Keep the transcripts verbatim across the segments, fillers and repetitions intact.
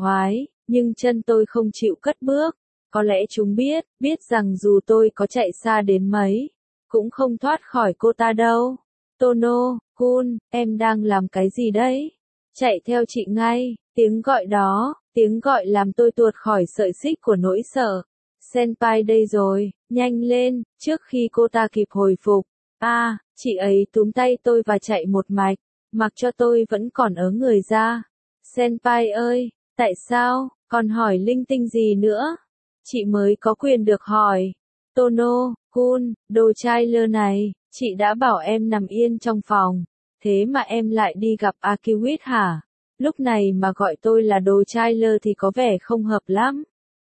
Oái, nhưng chân tôi không chịu cất bước. Có lẽ chúng biết, biết rằng dù tôi có chạy xa đến mấy, cũng không thoát khỏi cô ta đâu. Tono, Kun, em đang làm cái gì đấy? Chạy theo chị ngay, tiếng gọi đó, tiếng gọi làm tôi tuột khỏi sợi xích của nỗi sợ. Senpai đây rồi, nhanh lên, trước khi cô ta kịp hồi phục. A, à, chị ấy túm tay tôi và chạy một mạch, mặc cho tôi vẫn còn ớ người ra. Senpai ơi, tại sao, còn hỏi linh tinh gì nữa? Chị mới có quyền được hỏi. Tono, Kun, đồ trai lơ này, chị đã bảo em nằm yên trong phòng, thế mà em lại đi gặp Akiwit hả? Lúc này mà gọi tôi là đồ trai lơ thì có vẻ không hợp lắm.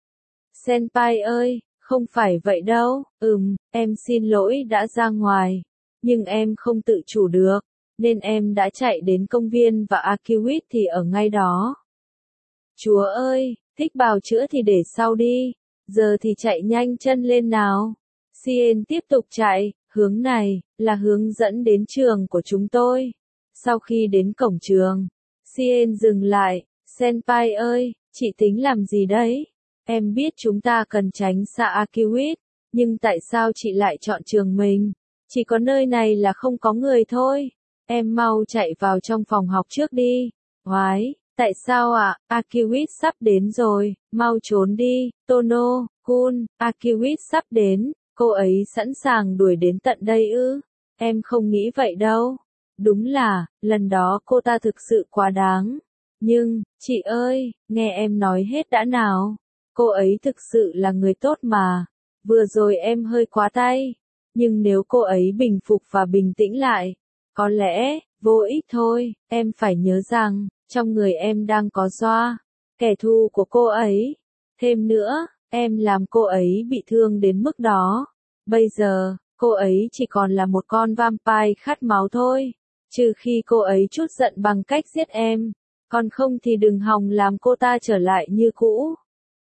Senpai ơi, không phải vậy đâu, ừm, em xin lỗi đã ra ngoài, nhưng em không tự chủ được, nên em đã chạy đến công viên và Akiwit thì ở ngay đó. Chúa ơi, thích bào chữa thì để sau đi, giờ thì chạy nhanh chân lên nào. Sien tiếp tục chạy, hướng này, là hướng dẫn đến trường của chúng tôi. Sau khi đến cổng trường, Sien dừng lại, Senpai ơi, chị tính làm gì đấy? Em biết chúng ta cần tránh xa Akiwit, nhưng tại sao chị lại chọn trường mình? Chỉ có nơi này là không có người thôi. Em mau chạy vào trong phòng học trước đi. Oái, tại sao ạ? À? Akiwit sắp đến rồi, mau trốn đi. Tono, Kun, Akiwit sắp đến, cô ấy sẵn sàng đuổi đến tận đây ư? Em không nghĩ vậy đâu. Đúng là, lần đó cô ta thực sự quá đáng. Nhưng, chị ơi, nghe em nói hết đã nào. Cô ấy thực sự là người tốt mà. Vừa rồi em hơi quá tay. Nhưng nếu cô ấy bình phục và bình tĩnh lại, có lẽ, vô ích thôi. Em phải nhớ rằng, trong người em đang có Joa, kẻ thù của cô ấy. Thêm nữa, em làm cô ấy bị thương đến mức đó. Bây giờ, cô ấy chỉ còn là một con vampire khát máu thôi. Trừ khi cô ấy trút giận bằng cách giết em. Còn không thì đừng hòng làm cô ta trở lại như cũ.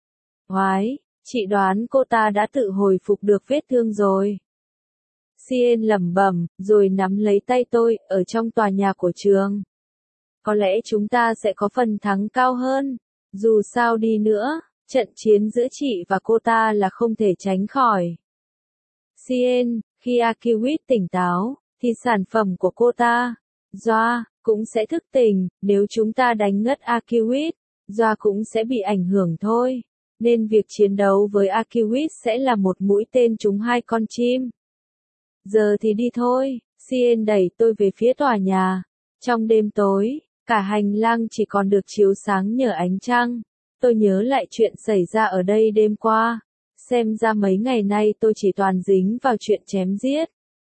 Oái, chị đoán cô ta đã tự hồi phục được vết thương rồi. Sien lẩm bẩm, rồi nắm lấy tay tôi, ở trong tòa nhà của trường. Có lẽ chúng ta sẽ có phần thắng cao hơn. Dù sao đi nữa, trận chiến giữa chị và cô ta là không thể tránh khỏi. Sien, khi Akiwit tỉnh táo, thì sản phẩm của cô ta, Joa, cũng sẽ thức tỉnh. Nếu chúng ta đánh ngất Akiwit, Joa cũng sẽ bị ảnh hưởng thôi. Nên việc chiến đấu với Akiwit sẽ là một mũi tên trúng hai con chim. Giờ thì đi thôi. Sien đẩy tôi về phía tòa nhà. Trong đêm tối, cả hành lang chỉ còn được chiếu sáng nhờ ánh trăng. Tôi nhớ lại chuyện xảy ra ở đây đêm qua. Xem ra mấy ngày nay tôi chỉ toàn dính vào chuyện chém giết.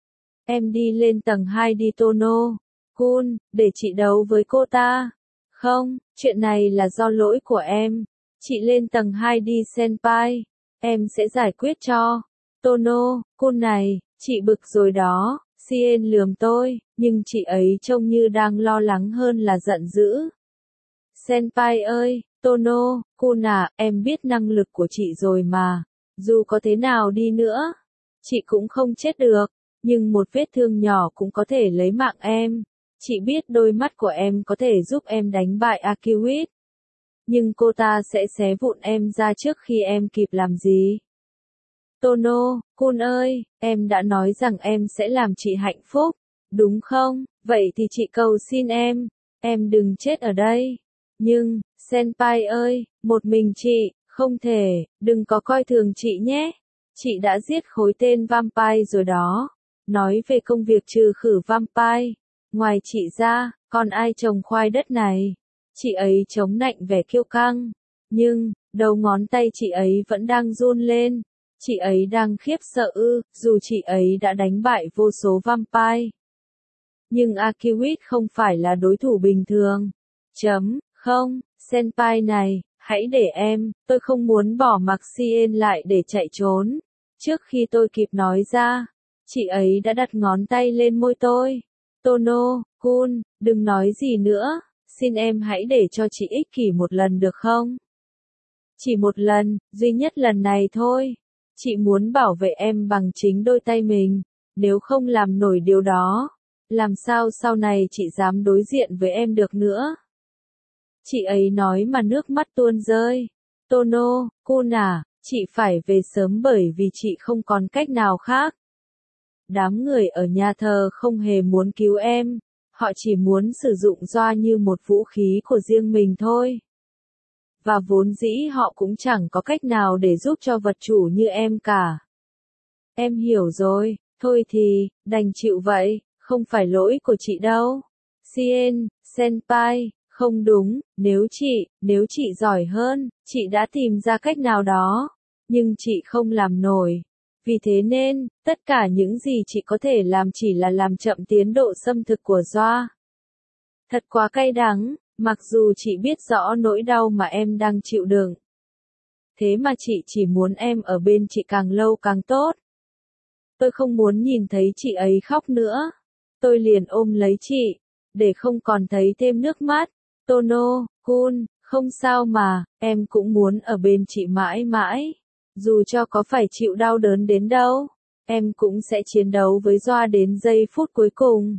Em đi lên tầng hai đi Tono, Kun, để chị đấu với cô ta. Không, chuyện này là do lỗi của em. Chị lên tầng hai đi Senpai. Em sẽ giải quyết cho. Tono, Kun này, chị bực rồi đó. Sien lườm tôi, nhưng chị ấy trông như đang lo lắng hơn là giận dữ. Senpai ơi, Tono, Kun à, em biết năng lực của chị rồi mà. Dù có thế nào đi nữa, chị cũng không chết được. Nhưng một vết thương nhỏ cũng có thể lấy mạng em. Chị biết đôi mắt của em có thể giúp em đánh bại Akiwit. Nhưng cô ta sẽ xé vụn em ra trước khi em kịp làm gì. Tono, Kun ơi, em đã nói rằng em sẽ làm chị hạnh phúc, đúng không? Vậy thì chị cầu xin em, em đừng chết ở đây. Nhưng, Senpai ơi, một mình chị, không thể, đừng có coi thường chị nhé. Chị đã giết khối tên vampire rồi đó. Nói về công việc trừ khử vampire, ngoài chị ra, còn ai trồng khoai đất này? Chị ấy chống nạnh vẻ kiêu căng. Nhưng, đầu ngón tay chị ấy vẫn đang run lên. Chị ấy đang khiếp sợ ư, dù chị ấy đã đánh bại vô số vampire. Nhưng Akiwit không phải là đối thủ bình thường. Chấm, không, Senpai này, hãy để em, tôi không muốn bỏ mặc Sien lại để chạy trốn. Trước khi tôi kịp nói ra, chị ấy đã đặt ngón tay lên môi tôi. Tono, Kun, đừng nói gì nữa, xin em hãy để cho chị ích kỷ một lần được không? Chỉ một lần, duy nhất lần này thôi. Chị muốn bảo vệ em bằng chính đôi tay mình. Nếu không làm nổi điều đó, làm sao sau này chị dám đối diện với em được nữa? Chị ấy nói mà nước mắt tuôn rơi. Tono, Kun à, chị phải về sớm bởi vì chị không còn cách nào khác. Đám người ở nhà thờ không hề muốn cứu em, họ chỉ muốn sử dụng Joa như một vũ khí của riêng mình thôi. Và vốn dĩ họ cũng chẳng có cách nào để giúp cho vật chủ như em cả. Em hiểu rồi, thôi thì, đành chịu vậy, không phải lỗi của chị đâu. Sien, Senpai, không đúng, nếu chị, nếu chị giỏi hơn, chị đã tìm ra cách nào đó. Nhưng chị không làm nổi. Vì thế nên, tất cả những gì chị có thể làm chỉ là làm chậm tiến độ xâm thực của Joa. Thật quá cay đắng, mặc dù chị biết rõ nỗi đau mà em đang chịu đựng. Thế mà chị chỉ muốn em ở bên chị càng lâu càng tốt. Tôi không muốn nhìn thấy chị ấy khóc nữa. Tôi liền ôm lấy chị, để không còn thấy thêm nước mắt. Tono, Kun, không sao mà, em cũng muốn ở bên chị mãi mãi. Dù cho có phải chịu đau đớn đến đâu, em cũng sẽ chiến đấu với Joa đến giây phút cuối cùng.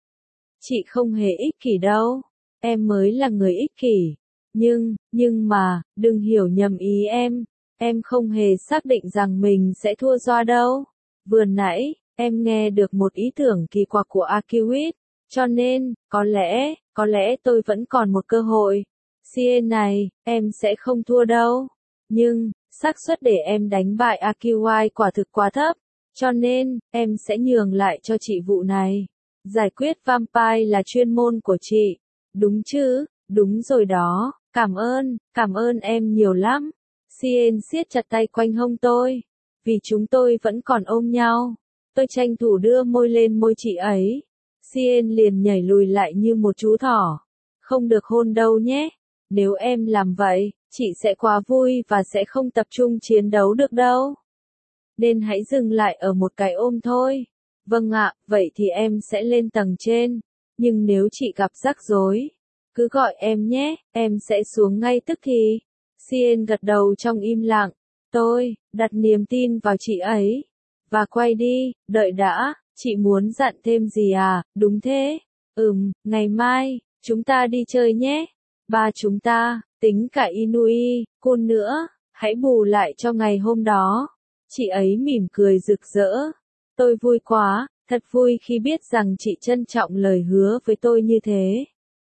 Chị không hề ích kỷ đâu, em mới là người ích kỷ. Nhưng, nhưng mà, đừng hiểu nhầm ý em, em không hề xác định rằng mình sẽ thua Joa đâu. Vừa nãy, em nghe được một ý tưởng kỳ quặc của Akiwit, cho nên, có lẽ, có lẽ tôi vẫn còn một cơ hội. Sien này, em sẽ không thua đâu. Nhưng, xác suất để em đánh bại Akiwai quả thực quá thấp, cho nên, em sẽ nhường lại cho chị vụ này. Giải quyết vampire là chuyên môn của chị. Đúng chứ, đúng rồi đó, cảm ơn, cảm ơn em nhiều lắm. Sien siết chặt tay quanh hông tôi. Vì chúng tôi vẫn còn ôm nhau. Tôi tranh thủ đưa môi lên môi chị ấy. Sien liền nhảy lùi lại như một chú thỏ. Không được hôn đâu nhé. Nếu em làm vậy, chị sẽ quá vui và sẽ không tập trung chiến đấu được đâu. Nên hãy dừng lại ở một cái ôm thôi. Vâng ạ, vậy thì em sẽ lên tầng trên. Nhưng nếu chị gặp rắc rối, cứ gọi em nhé, em sẽ xuống ngay tức thì. Sien gật đầu trong im lặng. Tôi, đặt niềm tin vào chị ấy. Và quay đi, đợi đã, chị muốn dặn thêm gì à, đúng thế. Ừm, ngày mai, chúng ta đi chơi nhé. Ba chúng ta, tính cả Inui, Kun nữa, hãy bù lại cho ngày hôm đó. Chị ấy mỉm cười rực rỡ. Tôi vui quá, thật vui khi biết rằng chị trân trọng lời hứa với tôi như thế.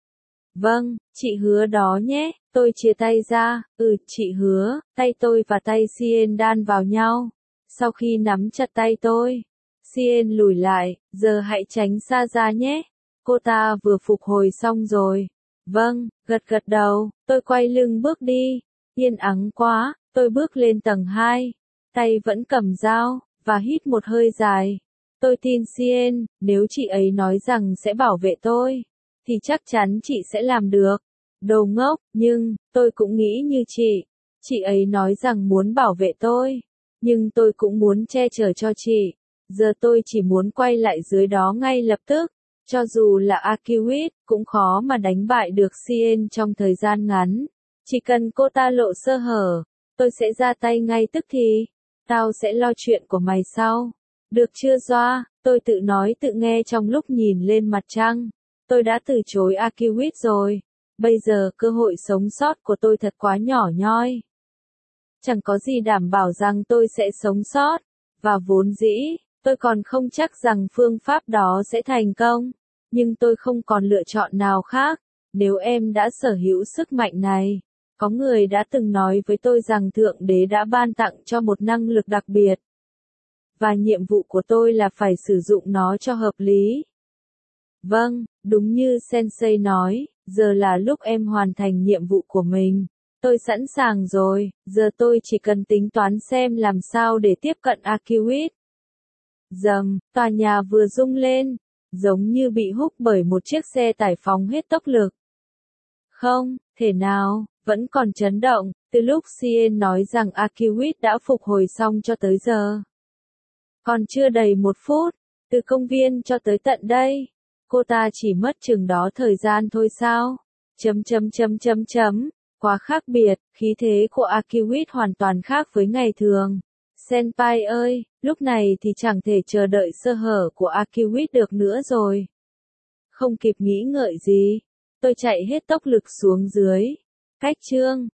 Vâng, chị hứa đó nhé, tôi chia tay ra, ừ, chị hứa, tay tôi và tay Sien đan vào nhau. Sau khi nắm chặt tay tôi, Sien lùi lại, giờ hãy tránh xa ra nhé. Cô ta vừa phục hồi xong rồi. Vâng, gật gật đầu, tôi quay lưng bước đi. Yên ắng quá, tôi bước lên tầng hai. Tay vẫn cầm dao, và hít một hơi dài. Tôi tin Sien, nếu chị ấy nói rằng sẽ bảo vệ tôi, thì chắc chắn chị sẽ làm được. Đồ ngốc, nhưng, tôi cũng nghĩ như chị. Chị ấy nói rằng muốn bảo vệ tôi. Nhưng tôi cũng muốn che chở cho chị. Giờ tôi chỉ muốn quay lại dưới đó ngay lập tức. Cho dù là Akiwit, cũng khó mà đánh bại được Sien trong thời gian ngắn. Chỉ cần cô ta lộ sơ hở, tôi sẽ ra tay ngay tức thì. Tao sẽ lo chuyện của mày sau. Được chưa Joa? Tôi tự nói tự nghe trong lúc nhìn lên mặt trăng. Tôi đã từ chối Akiwit rồi. Bây giờ cơ hội sống sót của tôi thật quá nhỏ nhoi. Chẳng có gì đảm bảo rằng tôi sẽ sống sót. Và vốn dĩ, tôi còn không chắc rằng phương pháp đó sẽ thành công. Nhưng tôi không còn lựa chọn nào khác. Nếu em đã sở hữu sức mạnh này. Có người đã từng nói với tôi rằng Thượng Đế đã ban tặng cho một năng lực đặc biệt. Và nhiệm vụ của tôi là phải sử dụng nó cho hợp lý. Vâng, đúng như Sensei nói, giờ là lúc em hoàn thành nhiệm vụ của mình. Tôi sẵn sàng rồi, giờ tôi chỉ cần tính toán xem làm sao để tiếp cận Akiwit. Dầm, tòa nhà vừa rung lên, giống như bị húc bởi một chiếc xe tải phóng hết tốc lực. Không, thể nào, vẫn còn chấn động, từ lúc Sien nói rằng Akiwit đã phục hồi xong cho tới giờ. Còn chưa đầy một phút, từ công viên cho tới tận đây. Cô ta chỉ mất chừng đó thời gian thôi sao? Chấm chấm chấm chấm chấm. Quá khác biệt, khí thế của Akiwit hoàn toàn khác với ngày thường. Senpai ơi, lúc này thì chẳng thể chờ đợi sơ hở của Akiwit được nữa rồi. Không kịp nghĩ ngợi gì. Tôi chạy hết tốc lực xuống dưới. Cách chương